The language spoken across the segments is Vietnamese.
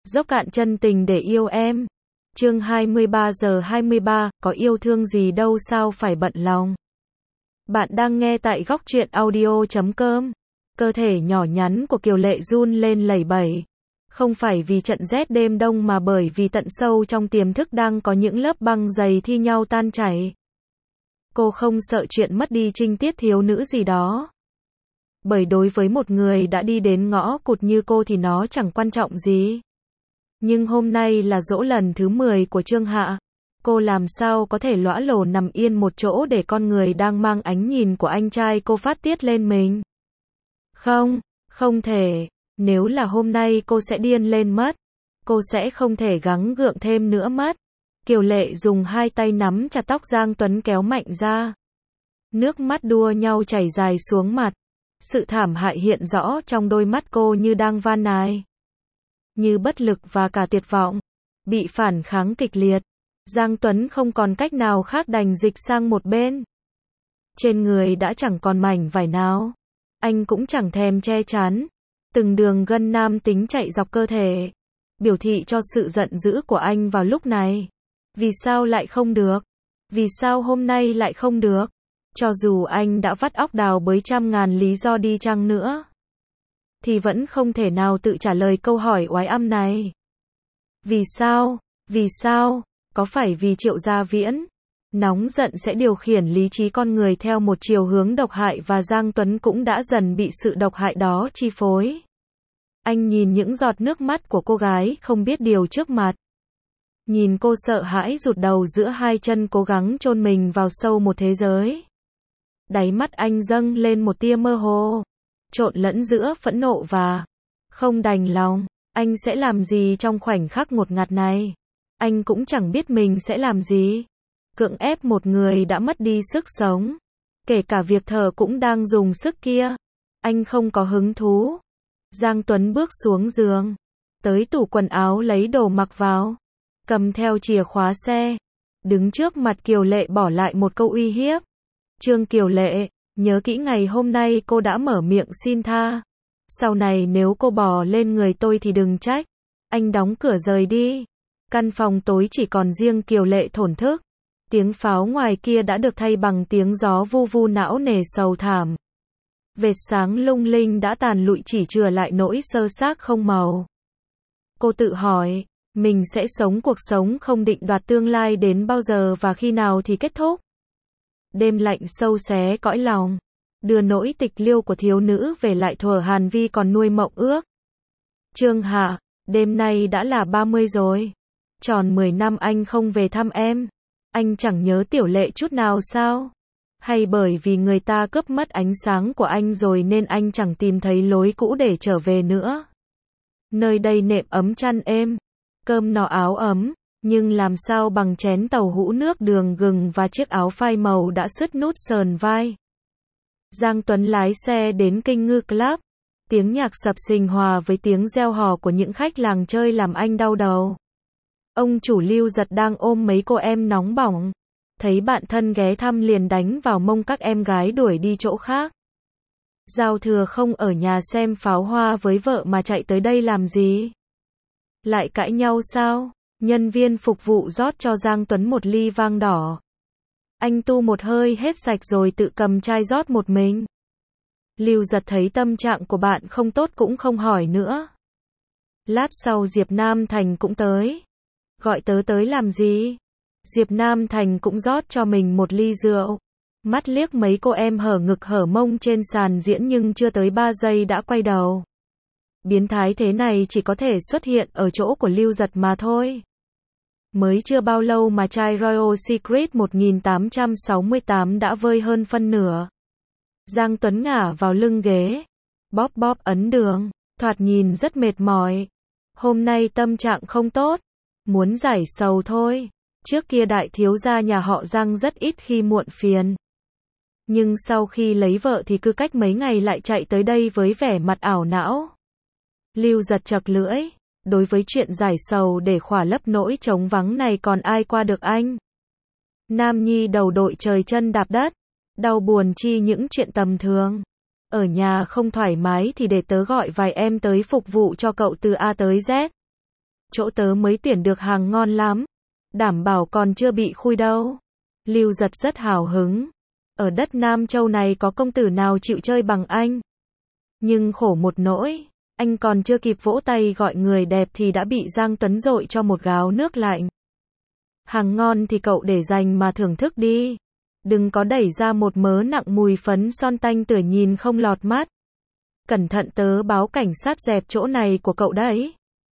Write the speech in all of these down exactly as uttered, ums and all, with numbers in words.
Dốc cạn chân tình để yêu em. Chương hai mươi ba giờ hai mươi ba, có yêu thương gì đâu sao phải bận lòng. Bạn đang nghe tại góc truyện audio chấm com. Cơ thể nhỏ nhắn của Kiều Lệ run lên lẩy bẩy. Không phải vì trận rét đêm đông mà bởi vì tận sâu trong tiềm thức đang có những lớp băng dày thi nhau tan chảy. Cô không sợ chuyện mất đi trinh tiết thiếu nữ gì đó. Bởi đối với một người đã đi đến ngõ cụt như cô thì nó chẳng quan trọng gì. Nhưng hôm nay là giỗ lần thứ mười của Trương Hạ. Cô làm sao có thể lõa lồ nằm yên một chỗ để con người đang mang ánh nhìn của anh trai cô phát tiết lên mình. Không, không thể. Nếu là hôm nay cô sẽ điên lên mất. Cô sẽ không thể gắng gượng thêm nữa mất. Kiều Lệ dùng hai tay nắm chặt tóc Giang Tuấn kéo mạnh ra. Nước mắt đua nhau chảy dài xuống mặt. Sự thảm hại hiện rõ trong đôi mắt cô như đang van nài. Như bất lực và cả tuyệt vọng. Bị phản kháng kịch liệt. Giang Tuấn không còn cách nào khác đành dịch sang một bên. Trên người đã chẳng còn mảnh vải nào. Anh cũng chẳng thèm che chắn. Từng đường gân nam tính chạy dọc cơ thể. Biểu thị cho sự giận dữ của anh vào lúc này. Vì sao lại không được? Vì sao hôm nay lại không được? Cho dù anh đã vắt óc đào bới trăm ngàn lý do đi chăng nữa, thì vẫn không thể nào tự trả lời câu hỏi oái ăm này. Vì sao? Vì sao? Có phải vì Triệu Gia Viễn nóng giận sẽ điều khiển lý trí con người theo một chiều hướng độc hại và Giang Tuấn cũng đã dần bị sự độc hại đó chi phối? Anh nhìn những giọt nước mắt của cô gái không biết điều trước mặt. Nhìn cô sợ hãi rụt đầu giữa hai chân cố gắng chôn mình vào sâu một thế giới. Đáy mắt anh dâng lên một tia mơ hồ, trộn lẫn giữa phẫn nộ và không đành lòng. Anh sẽ làm gì trong khoảnh khắc ngột ngạt này? Anh cũng chẳng biết mình sẽ làm gì. Cưỡng ép một người đã mất đi sức sống. Kể cả việc thở cũng đang dùng sức kia. Anh không có hứng thú. Giang Tuấn bước xuống giường. Tới tủ quần áo lấy đồ mặc vào. Cầm theo chìa khóa xe. Đứng trước mặt Kiều Lệ bỏ lại một câu uy hiếp. Trương Kiều Lệ, nhớ kỹ ngày hôm nay cô đã mở miệng xin tha. Sau này nếu cô bò lên người tôi thì đừng trách. Anh đóng cửa rời đi. Căn phòng tối chỉ còn riêng Kiều Lệ thổn thức. Tiếng pháo ngoài kia đã được thay bằng tiếng gió vu vu não nề sầu thảm. Vệt sáng lung linh đã tàn lụi chỉ chừa lại nỗi sơ xác không màu. Cô tự hỏi, mình sẽ sống cuộc sống không định đoạt tương lai đến bao giờ và khi nào thì kết thúc? Đêm lạnh sâu xé cõi lòng, đưa nỗi tịch liêu của thiếu nữ về lại thuở Hàn Vi còn nuôi mộng ước. Trương Hạ, đêm nay đã là ba mươi rồi. Tròn mười năm anh không về thăm em. Anh chẳng nhớ Tiểu Lệ chút nào sao? Hay bởi vì người ta cướp mất ánh sáng của anh rồi nên anh chẳng tìm thấy lối cũ để trở về nữa? Nơi đây nệm ấm chăn êm, cơm no áo ấm, nhưng làm sao bằng chén tàu hũ nước đường gừng và chiếc áo phai màu đã sứt nút sờn vai. Giang Tuấn lái xe đến Kinh Ngư Club. Tiếng nhạc sập sình hòa với tiếng reo hò của những khách làng chơi làm anh đau đầu. Ông chủ Lưu Giật đang ôm mấy cô em nóng bỏng. Thấy bạn thân ghé thăm liền đánh vào mông các em gái đuổi đi chỗ khác. Giao Thừa không ở nhà xem pháo hoa với vợ mà chạy tới đây làm gì? Lại cãi nhau sao? Nhân viên phục vụ rót cho Giang Tuấn một ly vang đỏ. Anh tu một hơi hết sạch rồi tự cầm chai rót một mình. Lưu Giật thấy tâm trạng của bạn không tốt cũng không hỏi nữa. Lát sau Diệp Nam Thành cũng tới. Gọi tớ tới làm gì? Diệp Nam Thành cũng rót cho mình một ly rượu. Mắt liếc mấy cô em hở ngực hở mông trên sàn diễn nhưng chưa tới ba giây đã quay đầu. Biến thái thế này chỉ có thể xuất hiện ở chỗ của Lưu Giật mà thôi. Mới chưa bao lâu mà chai Royal Secret một nghìn tám trăm sáu mươi tám đã vơi hơn phân nửa. Giang Tuấn ngả vào lưng ghế, bóp bóp ấn đường, thoạt nhìn rất mệt mỏi. Hôm nay tâm trạng không tốt, muốn giải sầu thôi. Trước kia đại thiếu gia nhà họ Giang rất ít khi muộn phiền. Nhưng sau khi lấy vợ thì cứ cách mấy ngày lại chạy tới đây với vẻ mặt ảo não. Lưu Giật chật lưỡi. Đối với chuyện giải sầu để khỏa lấp nỗi trống vắng này còn ai qua được anh? Nam nhi đầu đội trời chân đạp đất. Đau buồn chi những chuyện tầm thường. Ở nhà không thoải mái thì để tớ gọi vài em tới phục vụ cho cậu từ A tới Z. chỗ tớ mới tuyển được hàng ngon lắm, đảm bảo còn chưa bị khui đâu. Lưu Giật rất hào hứng. Ở đất Nam Châu này có công tử nào chịu chơi bằng anh. Nhưng khổ một nỗi, anh còn chưa kịp vỗ tay gọi người đẹp thì đã bị Giang Tuấn dội cho một gáo nước lạnh. Hàng ngon thì cậu để dành mà thưởng thức đi. Đừng có đẩy ra một mớ nặng mùi phấn son tanh tưởi nhìn không lọt mắt. Cẩn thận tớ báo cảnh sát dẹp chỗ này của cậu đấy.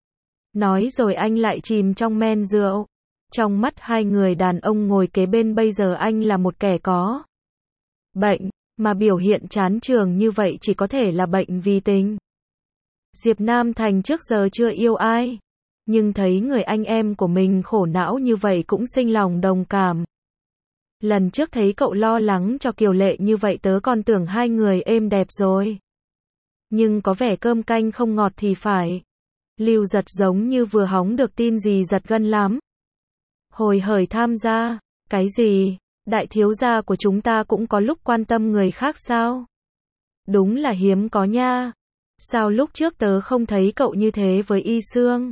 Nói rồi anh lại chìm trong men rượu. Trong mắt hai người đàn ông ngồi kế bên bây giờ anh là một kẻ có bệnh, mà biểu hiện chán trường như vậy chỉ có thể là bệnh vì tình. Diệp Nam Thành trước giờ chưa yêu ai, nhưng thấy người anh em của mình khổ não như vậy cũng sinh lòng đồng cảm. Lần trước thấy cậu lo lắng cho Kiều Lệ như vậy tớ còn tưởng hai người êm đẹp rồi. Nhưng có vẻ cơm canh không ngọt thì phải. Lưu Giật giống như vừa hóng được tin gì giật gân lắm. Hồi hởi tham gia, cái gì, đại thiếu gia của chúng ta cũng có lúc quan tâm người khác sao? Đúng là hiếm có nha. Sao lúc trước tớ không thấy cậu như thế với Y Sương?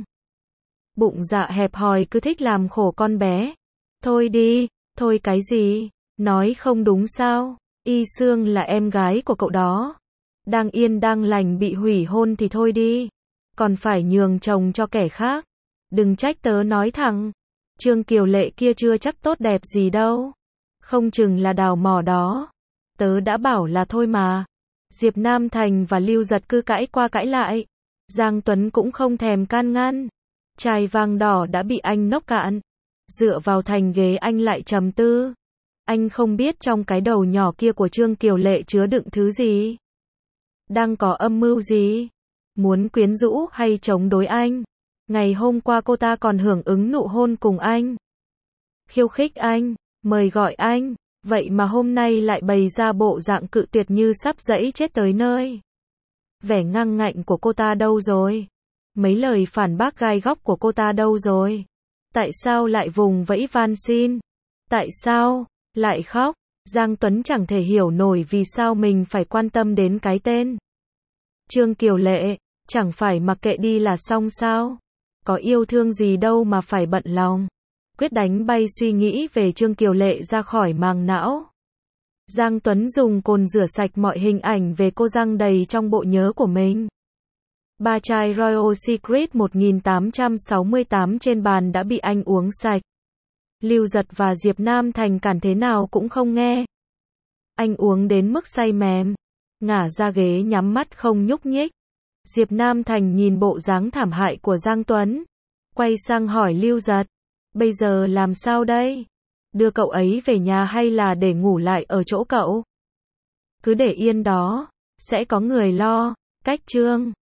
Bụng dạ hẹp hòi cứ thích làm khổ con bé. Thôi đi, thôi cái gì, nói không đúng sao? Y Sương là em gái của cậu đó. Đang yên đang lành bị hủy hôn thì thôi đi. Còn phải nhường chồng cho kẻ khác. Đừng trách tớ nói thẳng. Trương Kiều Lệ kia chưa chắc tốt đẹp gì đâu. Không chừng là đào mỏ đó. Tớ đã bảo là thôi mà. Diệp Nam Thành và Lưu Giật cứ cãi qua cãi lại. Giang Tuấn cũng không thèm can ngăn. Chai vang đỏ đã bị anh nốc cạn. Dựa vào thành ghế anh lại trầm tư. Anh không biết trong cái đầu nhỏ kia của Trương Kiều Lệ chứa đựng thứ gì. Đang có âm mưu gì? Muốn quyến rũ hay chống đối anh? Ngày hôm qua cô ta còn hưởng ứng nụ hôn cùng anh. Khiêu khích anh, mời gọi anh. Vậy mà hôm nay lại bày ra bộ dạng cự tuyệt như sắp giãy chết tới nơi. Vẻ ngang ngạnh của cô ta đâu rồi? Mấy lời phản bác gai góc của cô ta đâu rồi? Tại sao lại vùng vẫy van xin? Tại sao lại khóc? Giang Tuấn chẳng thể hiểu nổi vì sao mình phải quan tâm đến cái tên Trương Kiều Lệ, chẳng phải mặc kệ đi là xong sao? Có yêu thương gì đâu mà phải bận lòng. Quyết đánh bay suy nghĩ về Trương Kiều Lệ ra khỏi màng não. Giang Tuấn dùng cồn rửa sạch mọi hình ảnh về cô giăng đầy trong bộ nhớ của mình. Ba chai Royal Secret một nghìn tám trăm sáu mươi tám trên bàn đã bị anh uống sạch. Lưu Giật và Diệp Nam Thành cản thế nào cũng không nghe. Anh uống đến mức say mềm, ngả ra ghế nhắm mắt không nhúc nhích. Diệp Nam Thành nhìn bộ dáng thảm hại của Giang Tuấn, quay sang hỏi Lưu Giật, bây giờ làm sao đây? Đưa cậu ấy về nhà hay là để ngủ lại ở chỗ cậu? Cứ để yên đó, sẽ có người lo. Cách chương